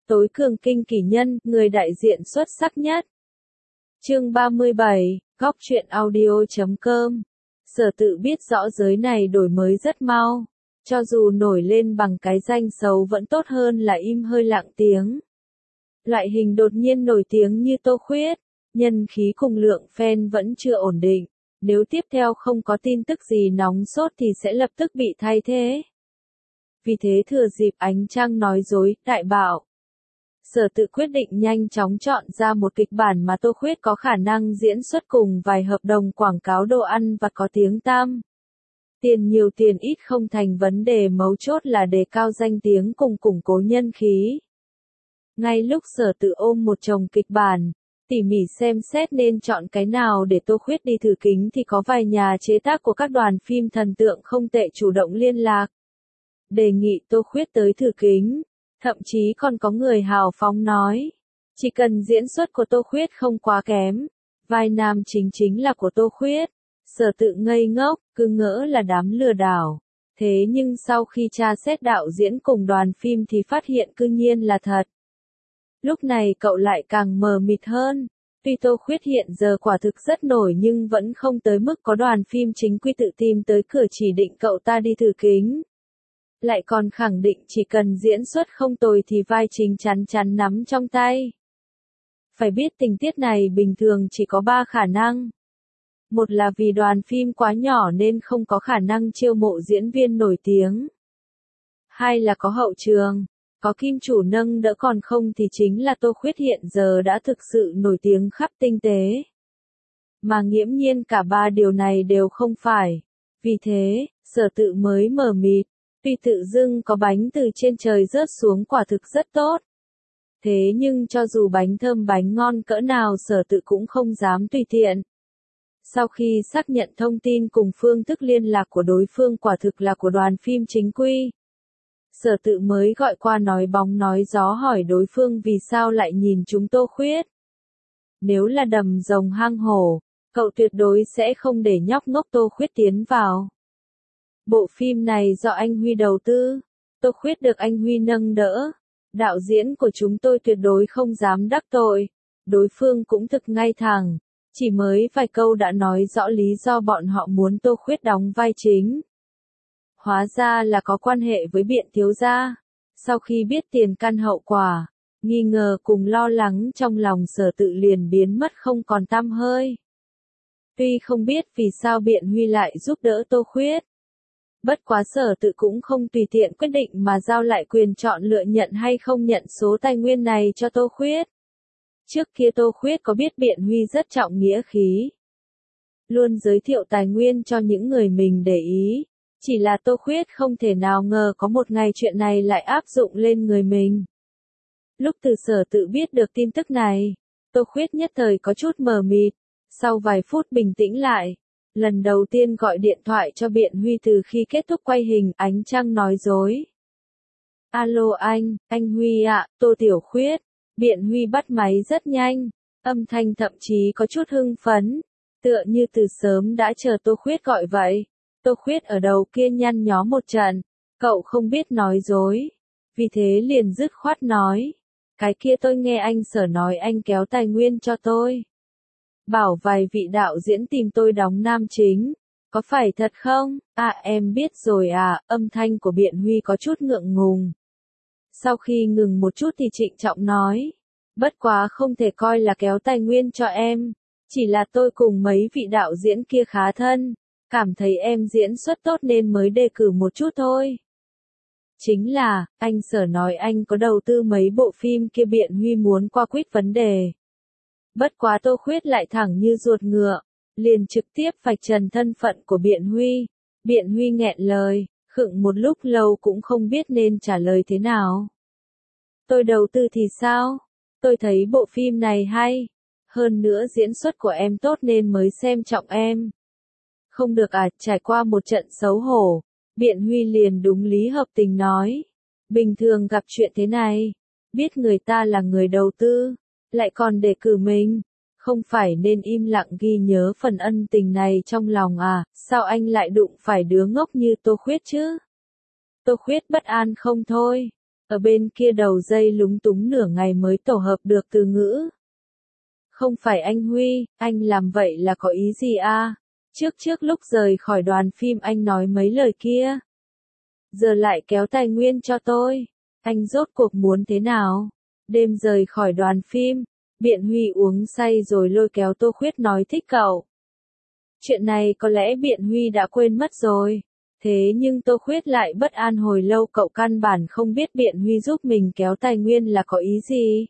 tối cường kinh kỷ nhân, người đại diện xuất sắc nhất. Chương 37, góc truyện audio.com. Sở Tự biết rõ giới này đổi mới rất mau, cho dù nổi lên bằng cái danh xấu vẫn tốt hơn là im hơi lặng tiếng. Loại hình đột nhiên nổi tiếng như Tô Khuyết, nhân khí cùng lượng fan vẫn chưa ổn định, nếu tiếp theo không có tin tức gì nóng sốt thì sẽ lập tức bị thay thế. Vì thế thừa dịp ánh trăng nói dối, đại bạo, Sở Tự quyết định nhanh chóng chọn ra một kịch bản mà Tô Khuyết có khả năng diễn xuất cùng vài hợp đồng quảng cáo đồ ăn vặt có tiếng tăm. Tiền nhiều tiền ít không thành vấn đề, mấu chốt là đề cao danh tiếng cùng củng cố nhân khí. Ngay lúc Sở Tự ôm một chồng kịch bản, tỉ mỉ xem xét nên chọn cái nào để Tô Khuyết đi thử kính thì có vài nhà chế tác của các đoàn phim thần tượng không tệ chủ động liên lạc, đề nghị Tô Khuyết tới thử kính. Thậm chí còn có người hào phóng nói, chỉ cần diễn xuất của Tô Khuyết không quá kém, vai nam chính là của Tô Khuyết. Sở Tự ngây ngốc, cứ ngỡ là đám lừa đảo. Thế nhưng sau khi tra xét đạo diễn cùng đoàn phim thì phát hiện cư nhiên là thật. Lúc này cậu lại càng mờ mịt hơn. Tuy Tô Khuyết hiện giờ quả thực rất nổi nhưng vẫn không tới mức có đoàn phim chính quy tự tìm tới cửa chỉ định cậu ta đi thử kính. Lại còn khẳng định chỉ cần diễn xuất không tồi thì vai chính chắn chắn nắm trong tay. Phải biết tình tiết này bình thường chỉ có 3 khả năng. Một là vì đoàn phim quá nhỏ nên không có khả năng chiêu mộ diễn viên nổi tiếng. Hai là có hậu trường, có kim chủ nâng đỡ, còn không thì chính là Tô Khuyết hiện giờ đã thực sự nổi tiếng khắp tinh tế. Mà nghiễm nhiên cả 3 điều này đều không phải. Vì thế, Sở Tự mới mờ mịt. Tuy tự dưng có bánh từ trên trời rớt xuống quả thực rất tốt. Thế nhưng cho dù bánh thơm bánh ngon cỡ nào Sở Tự cũng không dám tùy tiện. Sau khi xác nhận thông tin cùng phương thức liên lạc của đối phương quả thực là của đoàn phim chính quy, Sở Tự mới gọi qua nói bóng nói gió hỏi đối phương vì sao lại nhìn chúng Tô Khuyết. Nếu là đầm rồng hang hổ, cậu tuyệt đối sẽ không để nhóc ngốc Tô Khuyết tiến vào. Bộ phim này do anh Huy đầu tư, Tô Khuyết được anh Huy nâng đỡ. Đạo diễn của chúng tôi tuyệt đối không dám đắc tội. Đối phương cũng thực ngay thẳng, chỉ mới vài câu đã nói rõ lý do bọn họ muốn Tô Khuyết đóng vai chính. Hóa ra là có quan hệ với Biện thiếu gia. Sau khi biết tiền căn hậu quả, nghi ngờ cùng lo lắng trong lòng Sở Tự liền biến mất không còn tăm hơi. Tuy không biết vì sao Biện Huy lại giúp đỡ Tô Khuyết, bất quá Sở Tự cũng không tùy tiện quyết định mà giao lại quyền chọn lựa nhận hay không nhận số tài nguyên này cho Tô Khuyết. Trước kia Tô Khuyết có biết Biện Huy rất trọng nghĩa khí, luôn giới thiệu tài nguyên cho những người mình để ý. Chỉ là Tô Khuyết không thể nào ngờ có một ngày chuyện này lại áp dụng lên người mình. Lúc từ Sở Tự biết được tin tức này, Tô Khuyết nhất thời có chút mờ mịt, sau vài phút bình tĩnh lại. Lần đầu tiên gọi điện thoại cho Biện Huy từ khi kết thúc quay hình Ánh Trăng nói dối. Alo anh Huy ạ, Tô Tiểu Khuyết. Biện Huy bắt máy rất nhanh, âm thanh thậm chí có chút hưng phấn, tựa như từ sớm đã chờ Tô Khuyết gọi vậy. Tô Khuyết ở đầu kia nhăn nhó một trận, cậu không biết nói dối, vì thế liền dứt khoát nói. Cái kia tôi nghe anh Sở nói anh kéo tài nguyên cho tôi. Bảo vài vị đạo diễn tìm tôi đóng nam chính, có phải thật không? À em biết rồi à, âm thanh của Biện Huy có chút ngượng ngùng. Sau khi ngừng một chút thì trịnh trọng nói, bất quá không thể coi là kéo tài nguyên cho em, chỉ là tôi cùng mấy vị đạo diễn kia khá thân, cảm thấy em diễn xuất tốt nên mới đề cử một chút thôi. Chính là, anh Sở nói anh có đầu tư mấy bộ phim kia. Biện Huy muốn qua quýt vấn đề. Bất quá Tô Khuyết lại thẳng như ruột ngựa, liền trực tiếp vạch trần thân phận của Biện Huy. Biện Huy nghẹn lời, khựng một lúc lâu cũng không biết nên trả lời thế nào. Tôi đầu tư thì sao? Tôi thấy bộ phim này hay, hơn nữa diễn xuất của em tốt nên mới xem trọng em. Không được à, trải qua một trận xấu hổ, Biện Huy liền đúng lý hợp tình nói. Bình thường gặp chuyện thế này, biết người ta là người đầu tư, lại còn đề cử mình, không phải nên im lặng ghi nhớ phần ân tình này trong lòng à, sao anh lại đụng phải đứa ngốc như Tô Khuyết chứ? Tô Khuyết bất an không thôi, Ở bên kia đầu dây lúng túng nửa ngày mới tổ hợp được từ ngữ. Không phải anh Huy, anh làm vậy là có ý gì à? Trước lúc rời khỏi đoàn phim anh nói mấy lời kia. Giờ lại kéo tài nguyên cho tôi. Anh rốt cuộc muốn thế nào? Đêm rời khỏi đoàn phim, Biện Huy uống say rồi lôi kéo Tô Khuyết nói thích cậu. Chuyện này có lẽ Biện Huy đã quên mất rồi. Thế nhưng Tô Khuyết lại bất an hồi lâu, cậu căn bản không biết Biện Huy giúp mình kéo tài nguyên là có ý gì.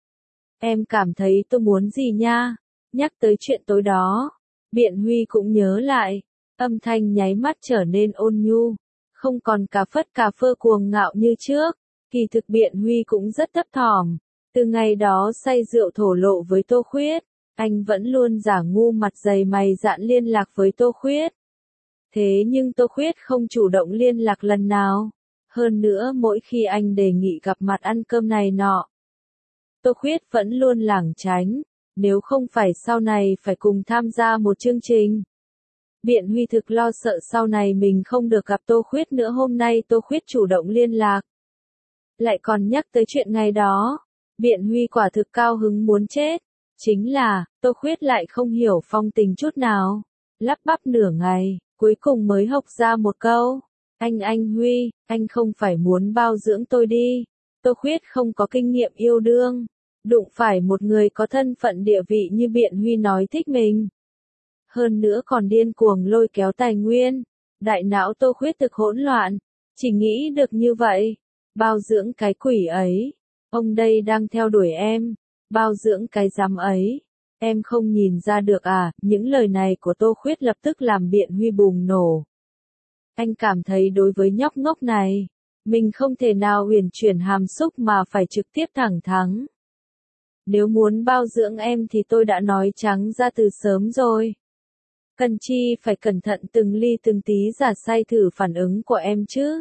Em cảm thấy tôi muốn gì nha? Nhắc tới chuyện tối đó, Biện Huy cũng nhớ lại, âm thanh nháy mắt trở nên ôn nhu, không còn cà phất cà phơ cuồng ngạo như trước. Kỳ thực Biện Huy cũng rất thấp thỏm, từ ngày đó say rượu thổ lộ với Tô Khuyết, anh vẫn luôn giả ngu mặt dày mày dạn liên lạc với Tô Khuyết. Thế nhưng Tô Khuyết không chủ động liên lạc lần nào. Hơn nữa mỗi khi anh đề nghị gặp mặt ăn cơm này nọ, Tô Khuyết vẫn luôn lảng tránh, nếu không phải sau này phải cùng tham gia một chương trình. Biện Huy thực lo sợ sau này mình không được gặp Tô Khuyết nữa. Hôm nay Tô Khuyết chủ động liên lạc, lại còn nhắc tới chuyện ngày đó. Biện Huy quả thực cao hứng muốn chết. Chính là, Tô Khuyết lại không hiểu phong tình chút nào. Lắp bắp nửa ngày, cuối cùng mới hộc ra một câu. Anh Huy, anh không phải muốn bao dưỡng tôi đi. Tô Khuyết không có kinh nghiệm yêu đương. Đụng phải một người có thân phận địa vị như Biện Huy nói thích mình. Hơn nữa còn điên cuồng lôi kéo tài nguyên. Đại não Tô Khuyết thực hỗn loạn. Chỉ nghĩ được như vậy. Bao dưỡng cái quỷ ấy. Ông đây đang theo đuổi em. Bao dưỡng cái dám ấy. Em không nhìn ra được à? Những lời này của Tô Khuyết lập tức làm Biện Huy bùng nổ. Anh cảm thấy đối với nhóc ngốc này, mình không thể nào uyển chuyển hàm xúc mà phải trực tiếp thẳng thắn. Nếu muốn bao dưỡng em thì tôi đã nói trắng ra từ sớm rồi. Cần chi phải cẩn thận từng ly từng tí giả say thử phản ứng của em chứ.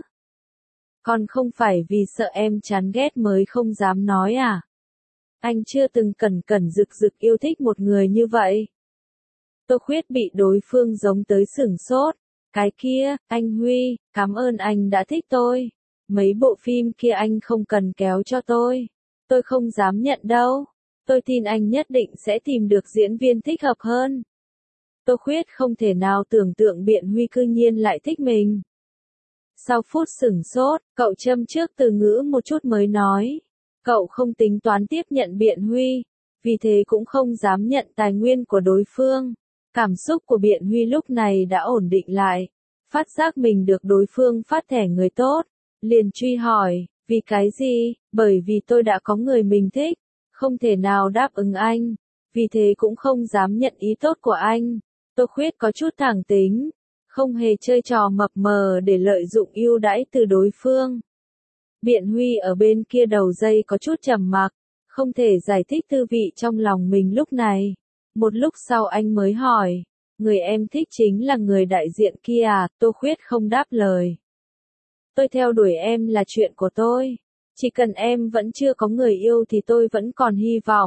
Còn không phải vì sợ em chán ghét mới không dám nói à? Anh chưa từng cẩn cẩn rực rực yêu thích một người như vậy. Tô Khuyết bị đối phương giống tới sửng sốt. Cái kia, anh Huy, cảm ơn anh đã thích tôi. Mấy bộ phim kia anh không cần kéo cho tôi. Tôi không dám nhận đâu. Tôi tin anh nhất định sẽ tìm được diễn viên thích hợp hơn. Tô Khuyết không thể nào tưởng tượng Biện Huy cư nhiên lại thích mình. Sau phút sửng sốt, cậu châm trước từ ngữ một chút mới nói. Cậu không tính toán tiếp nhận Biện Huy, vì thế cũng không dám nhận tài nguyên của đối phương. Cảm xúc của Biện Huy lúc này đã ổn định lại. Phát giác mình được đối phương phát thẻ người tốt. Liền truy hỏi, vì cái gì? Bởi vì tôi đã có người mình thích. Không thể nào đáp ứng anh. Vì thế cũng không dám nhận ý tốt của anh. Tô Khuyết có chút thẳng tính. Không hề chơi trò mập mờ để lợi dụng ưu đãi từ đối phương. Biện Huy ở bên kia đầu dây có chút trầm mặc. Không thể giải thích tư vị trong lòng mình lúc này. Một lúc sau anh mới hỏi, người em thích chính là người đại diện kia à? Tô Khuyết không đáp lời. Tôi theo đuổi em là chuyện của tôi. Chỉ cần em vẫn chưa có người yêu thì tôi vẫn còn hy vọng.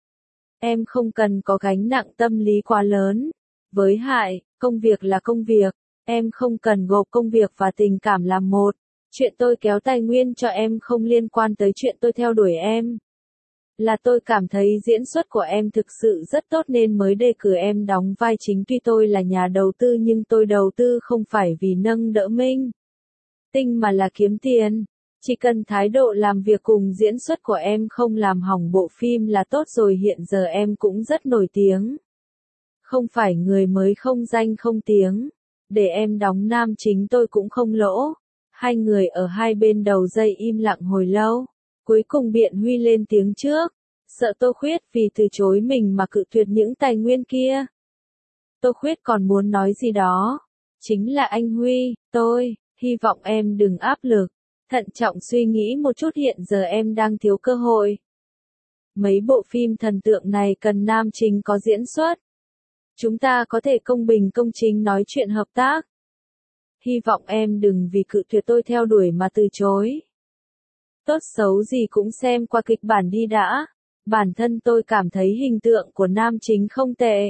Em không cần có gánh nặng tâm lý quá lớn. Với Hải, công việc là công việc. Em không cần gộp công việc và tình cảm làm một. Chuyện tôi kéo tài nguyên cho em không liên quan tới chuyện tôi theo đuổi em. Là tôi cảm thấy diễn xuất của em thực sự rất tốt nên mới đề cử em đóng vai chính. Tuy tôi là nhà đầu tư nhưng tôi đầu tư không phải vì nâng đỡ Minh Tinh mà là kiếm tiền. Chỉ cần thái độ làm việc cùng diễn xuất của em không làm hỏng bộ phim là tốt rồi. Hiện giờ em cũng rất nổi tiếng. Không phải người mới không danh không tiếng. Để em đóng nam chính tôi cũng không lỗ. Hai người ở hai bên đầu dây im lặng hồi lâu. Cuối cùng Biện Huy lên tiếng trước. Sợ Tô Khuyết vì từ chối mình mà cự tuyệt những tài nguyên kia. Tô Khuyết còn muốn nói gì đó. Chính là anh Huy, tôi, hy vọng em đừng áp lực. Thận trọng suy nghĩ một chút, hiện giờ em đang thiếu cơ hội. Mấy bộ phim thần tượng này cần nam chính có diễn xuất. Chúng ta có thể công bình công chính nói chuyện hợp tác. Hy vọng em đừng vì cự tuyệt tôi theo đuổi mà từ chối. Tốt xấu gì cũng xem qua kịch bản đi đã. Bản thân tôi cảm thấy hình tượng của nam chính không tệ.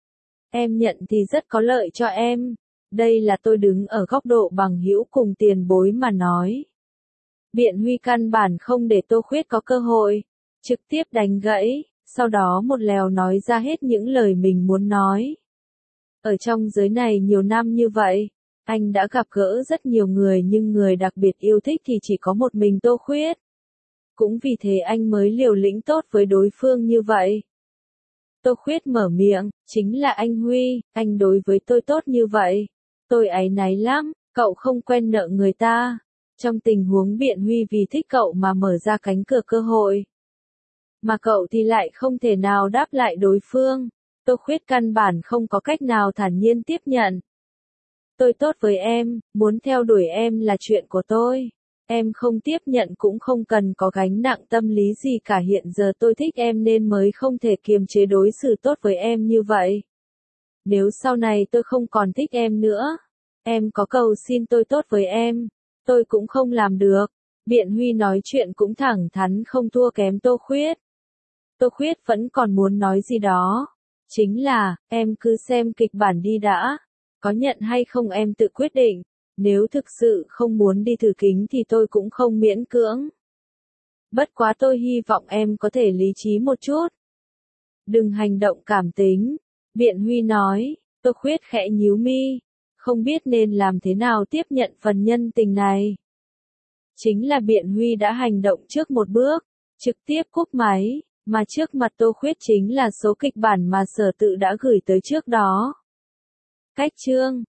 Em nhận thì rất có lợi cho em. Đây là tôi đứng ở góc độ bằng hữu cùng tiền bối mà nói. Biện Huy căn bản không để Tô Khuyết có cơ hội, trực tiếp đánh gãy, sau đó một lèo nói ra hết những lời mình muốn nói. Ở trong giới này nhiều năm như vậy, anh đã gặp gỡ rất nhiều người nhưng người đặc biệt yêu thích thì chỉ có một mình Tô Khuyết. Cũng vì thế anh mới liều lĩnh tốt với đối phương như vậy. Tô Khuyết mở miệng, chính là anh Huy, anh đối với tôi tốt như vậy. Tôi áy náy lắm, cậu không quen nợ người ta. Trong tình huống Biện Huy vì thích cậu mà mở ra cánh cửa cơ hội. Mà cậu thì lại không thể nào đáp lại đối phương. Tô Khuyết căn bản không có cách nào thản nhiên tiếp nhận. Tôi tốt với em, muốn theo đuổi em là chuyện của tôi. Em không tiếp nhận cũng không cần có gánh nặng tâm lý gì cả, hiện giờ tôi thích em nên mới không thể kiềm chế đối xử tốt với em như vậy. Nếu sau này tôi không còn thích em nữa, em có cầu xin tôi tốt với em, tôi cũng không làm được. Biện Huy nói chuyện cũng thẳng thắn không thua kém Tô Khuyết. Tô Khuyết vẫn còn muốn nói gì đó. Chính là, em cứ xem kịch bản đi đã. Có nhận hay không em tự quyết định. Nếu thực sự không muốn đi thử kính thì tôi cũng không miễn cưỡng. Bất quá tôi hy vọng em có thể lý trí một chút. Đừng hành động cảm tính. Biện Huy nói. Tô Khuyết khẽ nhíu mi. Không biết nên làm thế nào tiếp nhận phần nhân tình này. Chính là Biện Huy đã hành động trước một bước. Trực tiếp cúp máy. Mà trước mặt Tô Khuyết chính là số kịch bản mà Sở Tự đã gửi tới trước đó. Cách chương